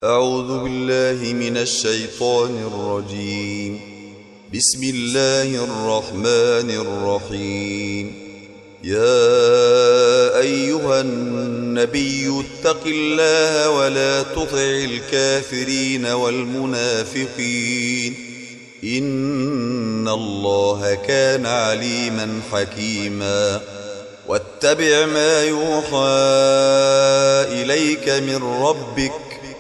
أعوذ بالله من الشيطان الرجيم. بسم الله الرحمن الرحيم. يا أيها النبي اتق الله ولا تطع الكافرين والمنافقين إن الله كان عليما حكيما. واتبع ما يوحى إليك من ربك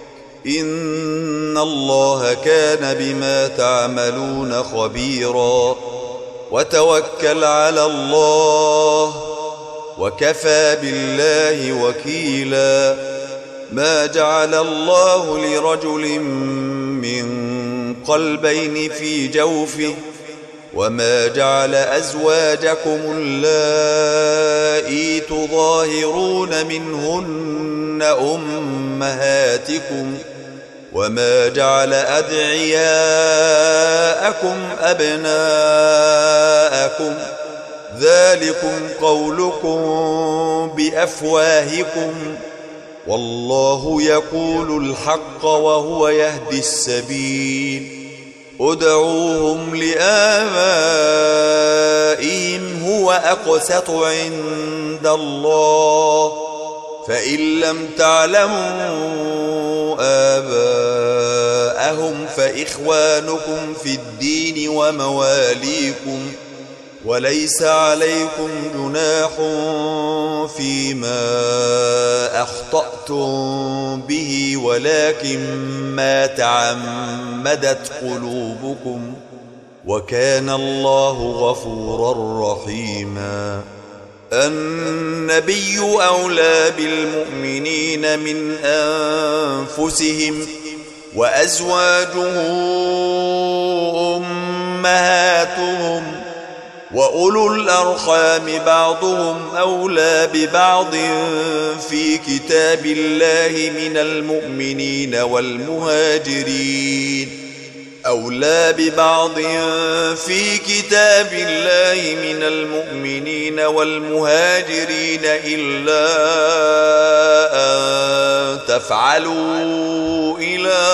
إن الله كان بما تعملون خبيرا. وتوكل على الله وكفى بالله وكيلا. ما جعل الله لرجل من قلبين في جوفه وما جعل أزواجكم اللائي تظاهرون منهن أمهاتكم وما جعل أدعياءكم أبناءكم ذلكم قولكم بأفواهكم والله يقول الحق وهو يهدي السبيل. ادعوهم لآبائهم هو أقسط عند الله فإن لم تعلموا آباءهم فإخوانكم في الدين ومواليكم وليس عليكم جناح فيما أخطأتم به ولكن ما تعمدت قلوبكم وكان الله غفورا رحيما. النبي أولى بالمؤمنين من أنفسهم وأزواجه أمهاتهم وأولو الأرحام بعضهم أولى ببعض في كتاب الله من المؤمنين والمهاجرين أولى ببعض في كتاب الله من المؤمنين والمهاجرين إلا أن تفعلوا إلى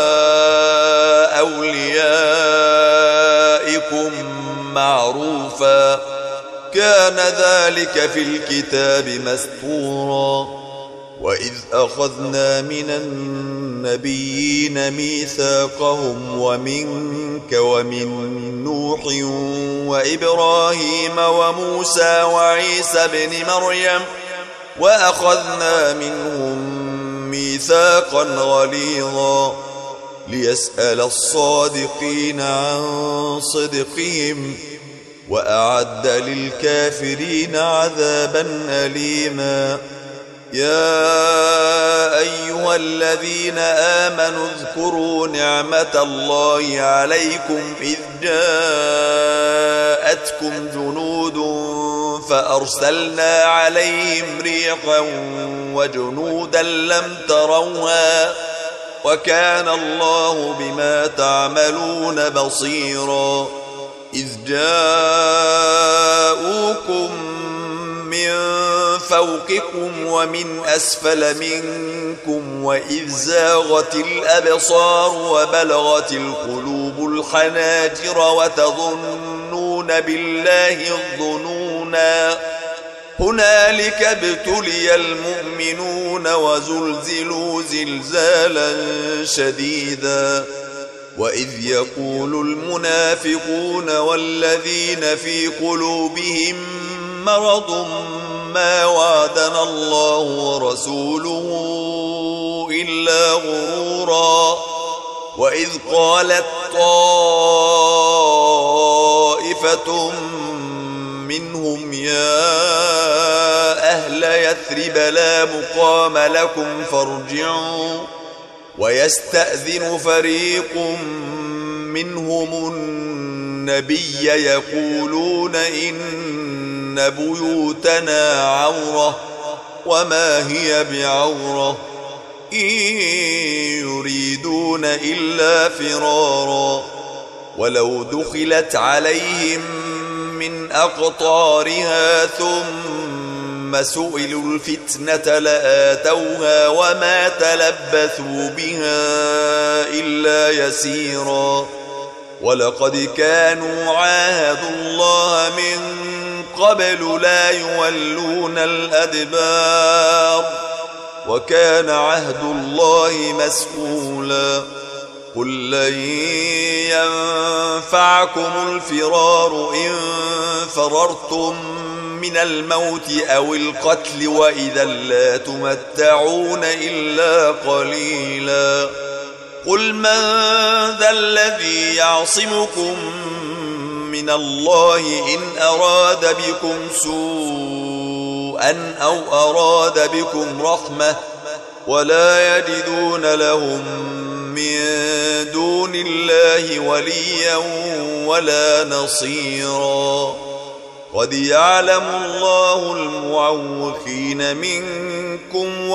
أوليائكم معروفا كان ذلك في الكتاب مسطورا. وإذ أخذنا من النبيين ميثاقهم ومنك ومن نوح وإبراهيم وموسى وعيسى بن مريم وأخذنا منهم ميثاقا غليظا ليسأل الصادقين عن صدقهم وأعد للكافرين عذابا أليما. يا أيها الذين آمنوا اذكروا نعمة الله عليكم إذ جاءتكم جنود فأرسلنا عليهم ريحا وجنودا لم تروها وكان الله بما تعملون بصيرا. إذ جاءوكم من فوقكم ومن أسفل منكم وإذ زاغت الأبصار وبلغت القلوب الحناجر وتظنون بالله الظنونا هنالك ابتلي المؤمنون وزلزلوا زلزالا شديدا. وإذ يقول المنافقون والذين في قلوبهم مرض ما وعدنا الله ورسوله إلا غرورا. وإذ قالت طائفة منهم يا أهل يثرب لا مقام لكم فارجعوا ويستأذن فريق منهم النبي يقولون إن بيوتنا عورة وما هي بعورة إن يريدون إلا فرارا. ولو دخلت عليهم من أقطارها ثم ثم سئلوا الفتنة لآتوها وما تلبثوا بها إلا يسيرا ولقد كانوا عاهدوا الله من قبل لا يولون الأدبار وكان عهد الله مسؤولا قل لن ينفعكم الفرار إن فررتم من الموت أو القتل وإذا لا تمتعون إلا قليلا قل من ذا الذي يعصمكم من الله إن أراد بكم سوءا أو أراد بكم رحمة ولا يجدون لهم من دون الله وليا ولا نصيرا قد يعلم الله المعوقين منكم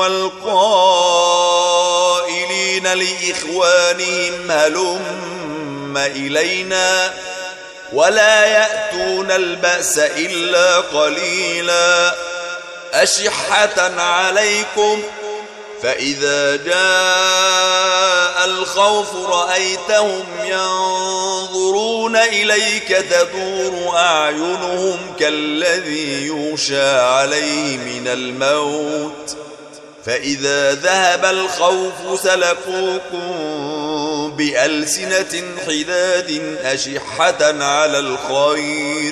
والقائلين لإخوانهم هلم إلينا ولا يأتون البأس إلا قليلا أشحة عليكم فإذا جاء الخوف رأيتهم ينظرون إليك تدور أعينهم كالذي يغشى عليه من الموت فإذا ذهب الخوف سلقوكم بألسنة حداد أشحة على الخير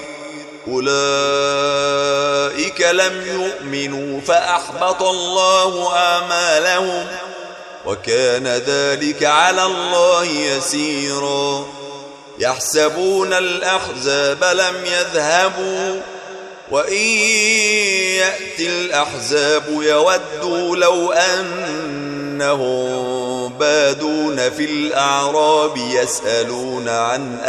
أولئك لم يؤمنوا فأحبط الله أعمالهم وكان ذلك على الله يسيرا يحسبون الأحزاب لم يذهبوا وإن يأتي الأحزاب يودوا لو أنهم بادون في الأعراب يسألون عن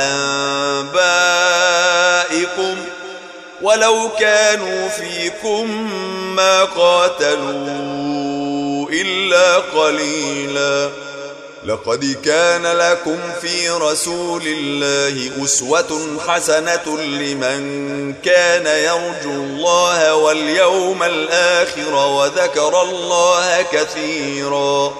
أنبائكم ولو كانوا فيكم ما قاتلوا إلا قليلا لقد كان لكم في رسول الله أسوة حسنة لمن كان يرجو الله واليوم الآخر وذكر الله كثيرا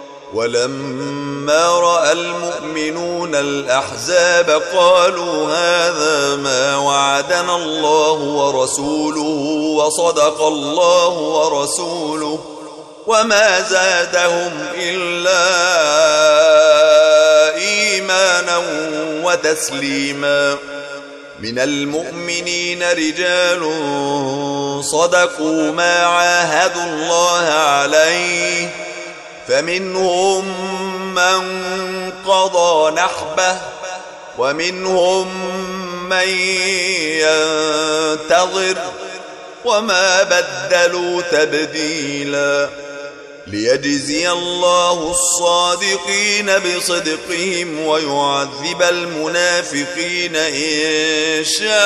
ولما رأى المؤمنون الأحزاب قالوا هذا ما وعدنا الله ورسوله وصدق الله ورسوله وما زادهم إلا إيمانا وتسليما من المؤمنين رجال صدقوا ما عاهدوا الله عليه فمنهم من قضى نحبه ومنهم من ينتظر وما بدلوا تبديلا ليجزي الله الصادقين بصدقهم ويعذب المنافقين إن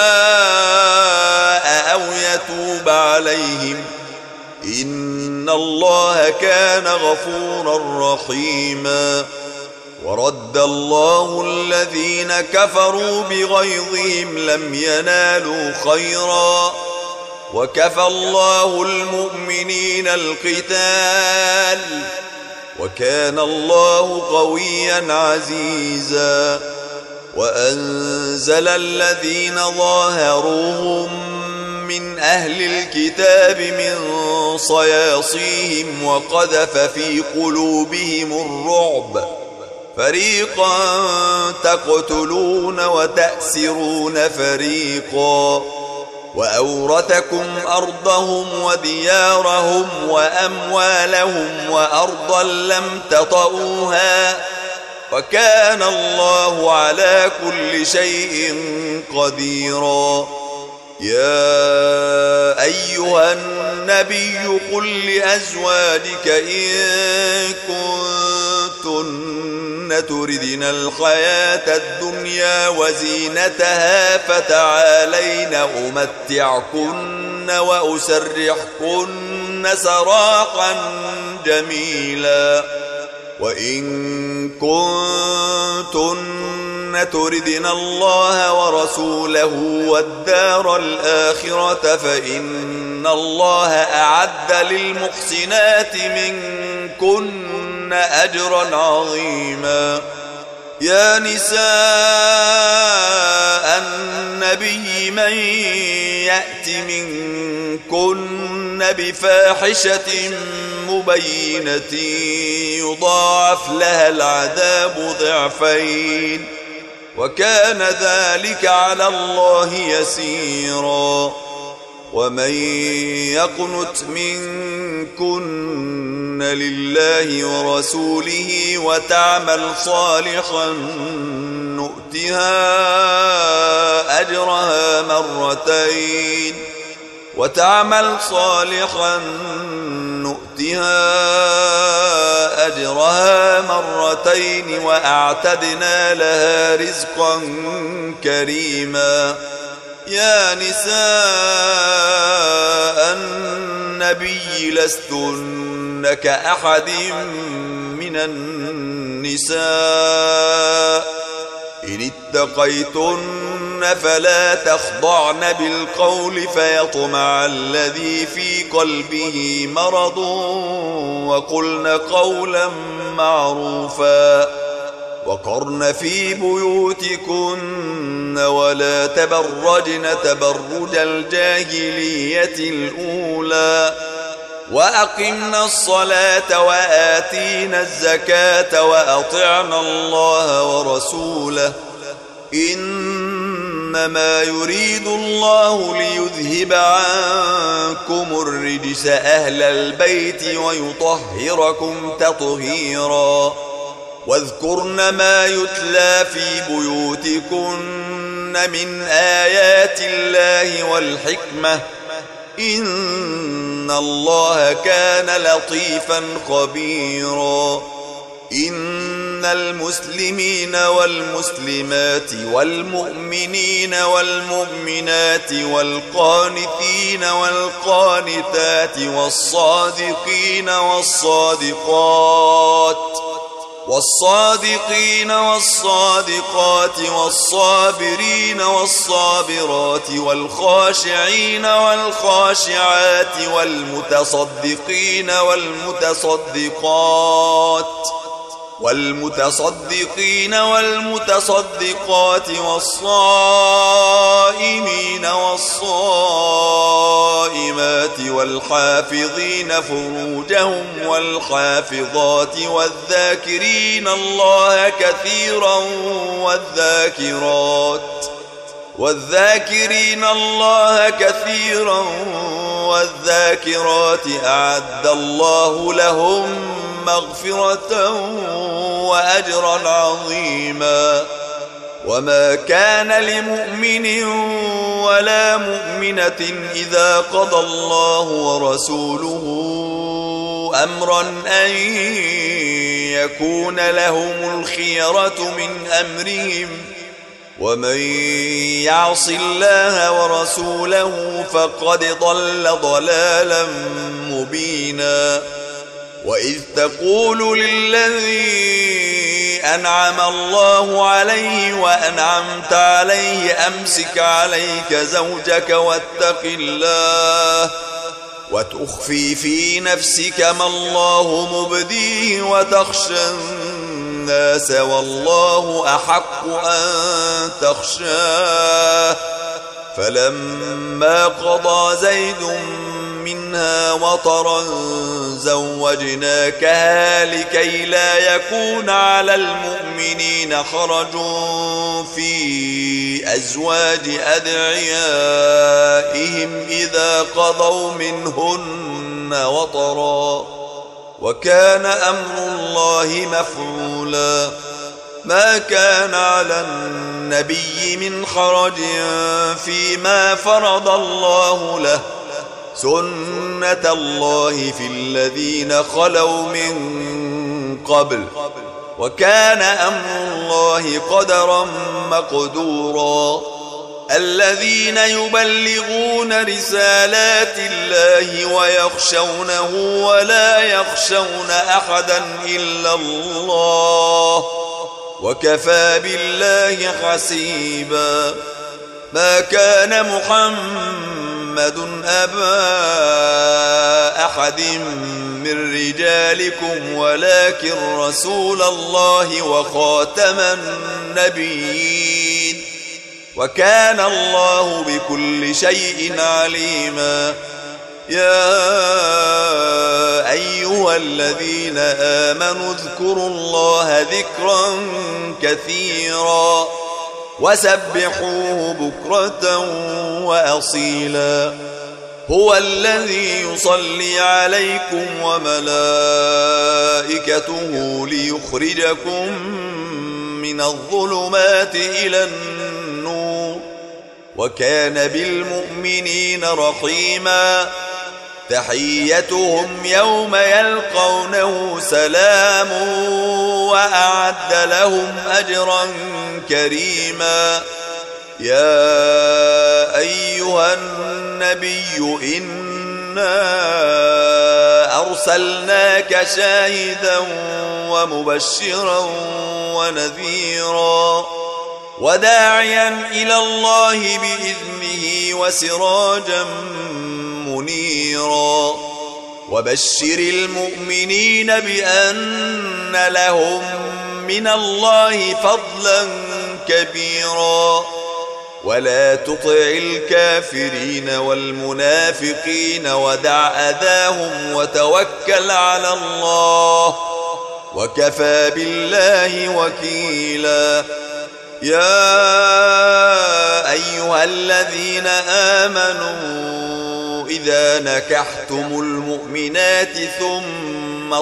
شاء أو يتوب عليهم إن الله كان غفورا رحيما ورد الله الذين كفروا بغيظهم لم ينالوا خيرا وكفى الله المؤمنين القتال وكان الله قويا عزيزا وأنزل الذين ظاهروهم من أهل الكتاب من صياصيهم وقذف في قلوبهم الرعب فريقا تقتلون وتأسرون فريقا وأورثكم أرضهم وديارهم وأموالهم وأرضا لم تطئوها وكان الله على كل شيء قديرا يا أيها النبي قل لأزواجك إن كنتن تردن الحياة الدنيا وزينتها فتعالين أمتعكن وأسرحكن سراحا جميلا وإن كنتن تردن الله ورسوله والدار الآخرة فإن إن الله أعد للمحسنات منكن أجرا عظيما. يا نساء النبي من يأت منكن بفاحشة مبينة يضاعف لها العذاب ضعفين وكان ذلك على الله يسيرا. ومن يقنت منكن لله ورسوله وتعمل صالحا نؤتها أجرها مرتين وأعتدنا لها رزقا كريما. يا نساء النبي لستن كأحد من النساء إن اتقيتن فلا تخضعن بالقول فيطمع الذي في قلبه مرض وقلن قولا معروفا. وقرن في بيوتكن ولا تبرجن تبرج الجاهلية الأولى وأقمنا الصلاة وآتينا الزكاة وأطعنا الله ورسوله إنما يريد الله ليذهب عنكم الرجس أهل البيت ويطهركم تطهيرا. واذكرن ما يتلى في بيوتكن من آيات الله والحكمة إن الله كان لطيفا خبيرا. إن المسلمين والمسلمات والمؤمنين والمؤمنات والقانتين والقانتات والصادقين والصادقات والصابرين والصابرات والخاشعين والخاشعات والمتصدقين والمتصدقات والصائمين والصائمات والحافظين فروجهم والحافظات والذاكرين الله كثيرا والذاكرات أعد الله لهم مغفرة وأجرا عظيما. وما كان لمؤمن ولا مؤمنة إذا قضى الله ورسوله أمرا أن يكون لهم الخيرة من أمرهم ومن يعص الله ورسوله فقد ضل ضلالا مبينا. وإذ تقول للذي أنعم الله عليه وأنعمت عليه أمسك عليك زوجك واتق الله وتخفي في نفسك ما الله مبديه وتخشى الناس والله أحق أن تخشاه. فلما قضى زيد منها وطرا زوجناكها لكي لا يكون على المؤمنين حرج في أزواج أدعيائهم إذا قضوا منهن وطرا وكان أمر الله مفعولا. ما كان على النبي من حرج فيما فرض الله له سنة الله في الذين خلوا من قبل وكان أمر الله قدرا مقدورا. الذين يبلغون رسالات الله ويخشونه ولا يخشون أحدا إلا الله وكفى بالله حسيبا. ما كان محمد أبا أحد من رجالكم ولكن رسول الله وخاتم النبيين وكان الله بكل شيء عليما يا أيها الذين آمنوا اذكروا الله ذكرا كثيرا وسبحوه بكرة وأصيلا هو الذي يصلي عليكم وملائكته ليخرجكم من الظلمات إلى النور وكان بالمؤمنين رحيما تحيتهم يوم يلقونه سلام وأعد لهم أجرا كريما يا أيها النبي إنا أرسلناك شاهدا ومبشرا ونذيرا وداعيا إلى الله بإذنه وسراجا منيرا وبشر المؤمنين بأن لهم من الله فضلا كبيرا ولا تطع الكافرين والمنافقين ودع أذاهم وتوكل على الله وكفى بالله وكيلا يا أيها الذين آمنوا إذا نكحتم المؤمنات ثم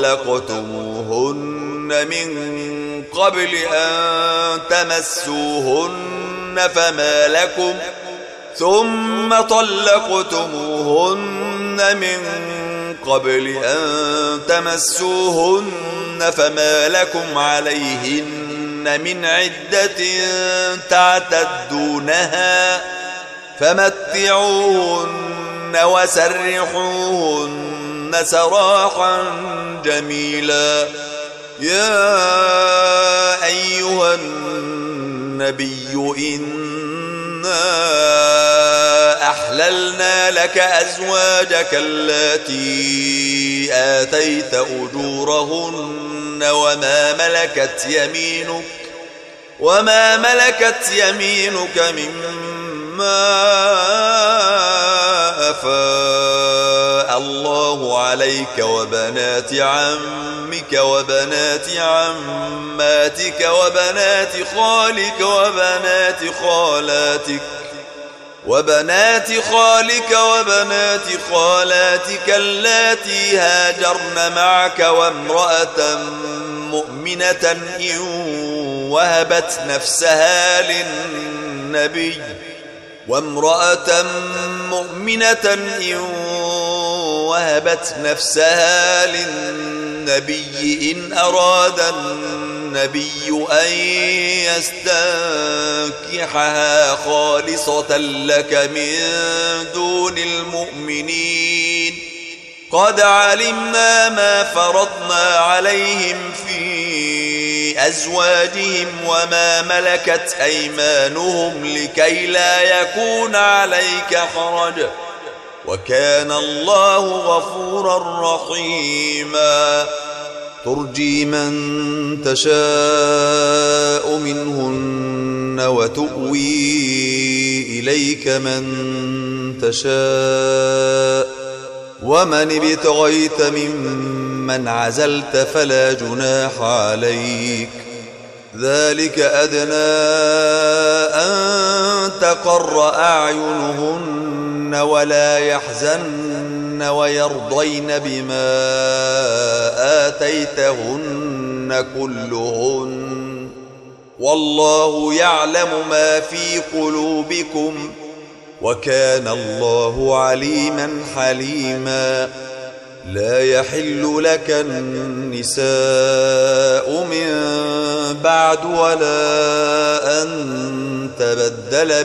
طلقتموهن من قبل أن تمسوهن فما لكم عليهن من عدة تعتدونها فمتعوهن وسرحوهن سراحا جميلا يا أيها النبي إنا أحللنا لك أزواجك اللاتي آتيت أجورهن وما ملكت يمينك مما أفاء الله عليك وبنات عمك وبنات عماتك وبنات خالك وبنات خالاتك اللاتي هاجرن معك وامرأة مؤمنة إن وهبت نفسها للنبي إن أراد النبي أن يستنكحها خالصة لك من دون المؤمنين قد علمنا ما فرضنا عليهم في أزواجهم وما ملكت أيمانهم لكي لا يكون عليك حرج وكان الله غفورا رحيما ترجي من تشاء منهن وتؤوي إليك من تشاء ومن ابتغيت ممن عزلت فلا جناح عليك ذلك أدنى أن تقر أعينهن ولا يحزن ويرضين بما آتيتهن كلهن والله يعلم ما في قلوبكم وكان الله عليما حليما لا يحل لك النساء من بعد ولا أن تبدل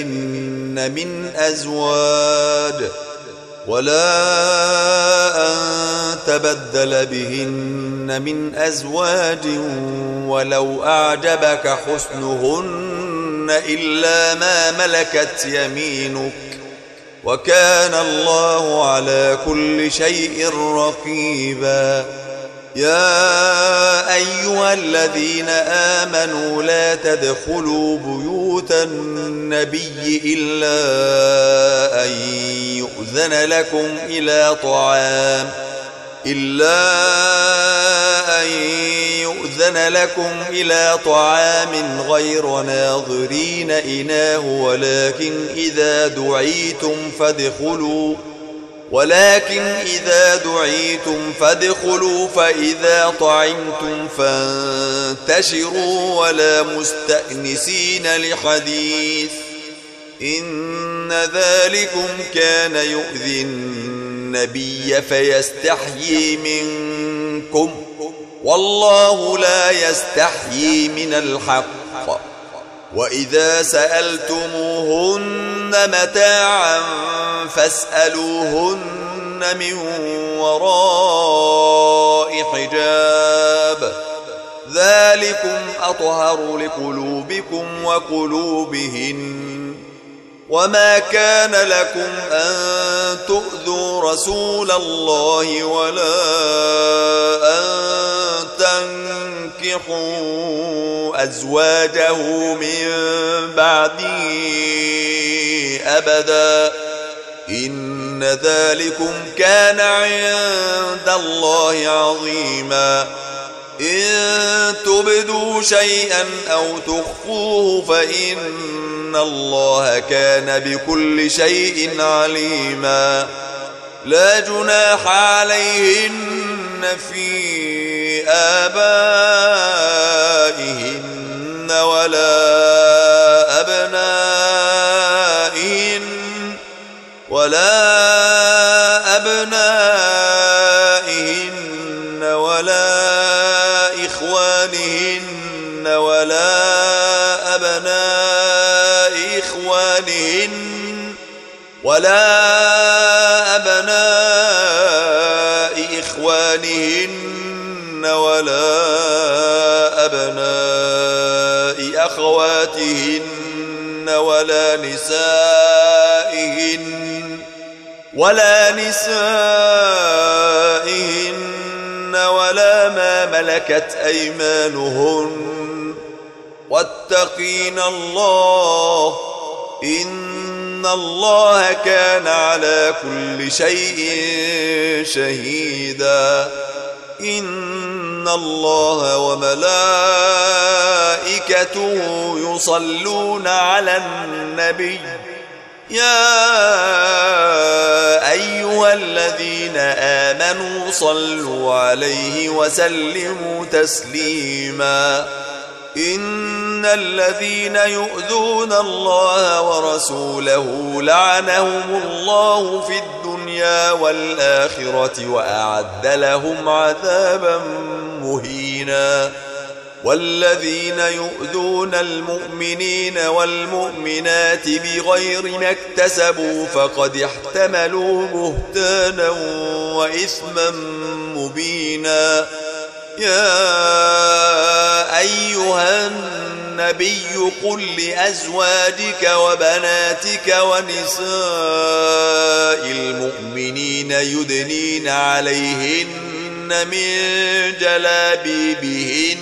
بهن من أزواج ولو أعجبك حسنهن إلا ما ملكت يمينك وكان الله على كل شيء رقيبا. يا أيها الذين آمنوا لا تدخلوا بيوت النبي إلا أن يؤذن لكم إلى طعام غير ناظرين إناه ولكن إذا دعيتم فادخلوا فإذا طعمتم فانتشروا ولا مستأنسين لحديث إن ذلكم كان يؤذي النبي فيستحيي منكم والله لا يستحيي من الحق. وإذا سألتموهن متاعا فاسألوهن من وراء حجاب ذلكم أطهر لقلوبكم وقلوبهن. وما كان لكم أن تؤذوا رسول الله ولا أن تنكحوا أزواجه من بعده أبدا إن ذلكم كان عند الله عظيما. إن تبدوا شيئا أو تخفوه فإن الله كان بكل شيء عليما. لا جناح عليهن في آبائهن ولا أبنائهن ولا إخوانهن ولا أبناء إخوانهن ولا أبناء أخواتهن ولا نسائهن ولا ما ملكت أيمانهن واتقين الله إن الله كان على كل شيء شهيدا. إن الله وملائكته يصلون على النبي يا أيها الذين آمنوا صلوا عليه وسلموا تسليما. إن الذين يؤذون الله ورسوله لعنهم الله في الدنيا والآخرة وأعد لهم عذابا مهينا. والذين يؤذون المؤمنين والمؤمنات بغير ما اكتسبوا فقد احتملوا بهتانا وإثما مبينا. يا أيها النبي قل لأزواجك وبناتك ونساء المؤمنين يدنين عليهن من جلابيبهن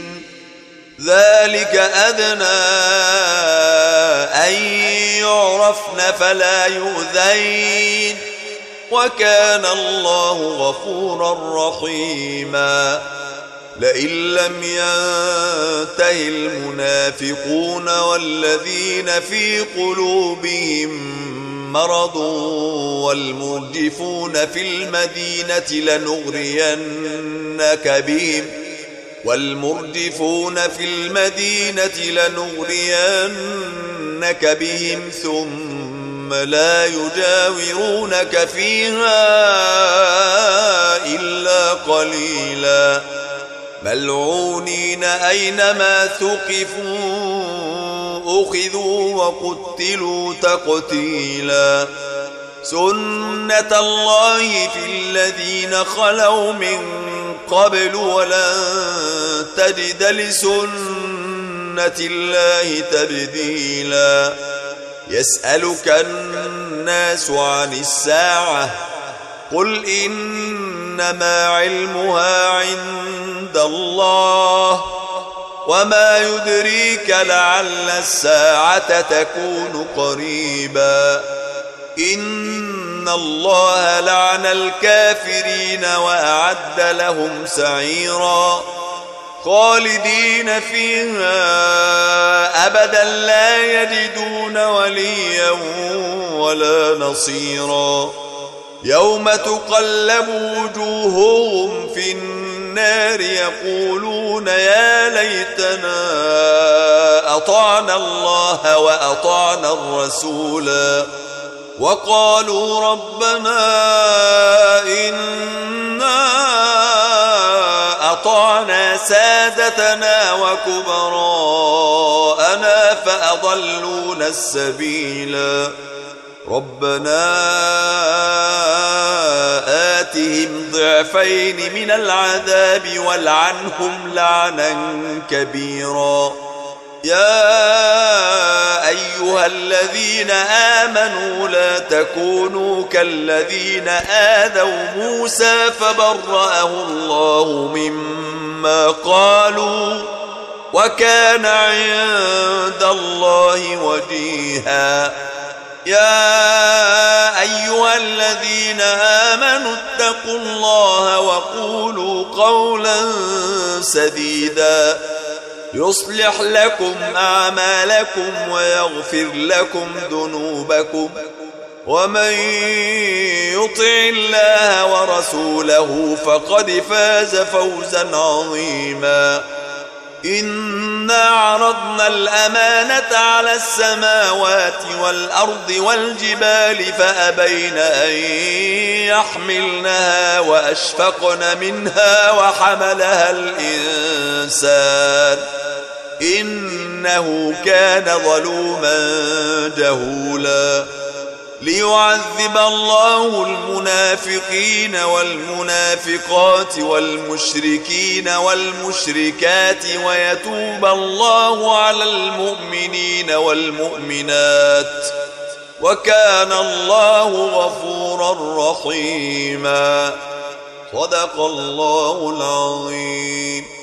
ذلك أدنى أن يعرفن فلا يؤذين وكان الله غفورا رحيما. لئن لم ينته المنافقون والذين في قلوبهم مرض والمرجفون في المدينة لنغرينك بهم ثم لا يجاورونك فيها إلا قليلا ملعونين أينما ثقفوا أخذوا وقتلوا تقتيلا. سنة الله في الذين خلوا من قبل ولن تجد لسنة لسنة الله تبديلا يسألك الناس عن الساعة قل إنما علمها عند الله وما يدريك لعل الساعة تكون قريبا إن الله لعن الكافرين وأعد لهم سعيرا خالدين فيها أبدا لا يجدون وليا ولا نصيرا يوم تقلب وجوههم في النار يقولون يا ليتنا أطعنا الله وأطعنا الرسولا وقالوا ربنا إنا أطعنا سادتنا وكبراءنا فأضلونا السبيلا ربنا آتهم ضعفين من العذاب والعنهم لعنا كبيرا يا أيها الذين آمنوا لا تكونوا كالذين آذوا موسى فبرأه الله مما قالوا وكان عند الله وجيها يا أيها الذين آمنوا اتقوا الله وقولوا قولا سديدا يصلح لكم أعمالكم ويغفر لكم ذنوبكم ومن يطع الله ورسوله فقد فاز فوزا عظيما إنا عرضنا الأمانة على السماوات والأرض والجبال فأبين أن يحملنها وأشفقن منها وحملها الإنسان إنه كان ظلوما جهولا ليعذب الله المنافقين والمنافقات والمشركين والمشركات ويتوب الله على المؤمنين والمؤمنات وكان الله غفورا رحيما صدق الله العظيم.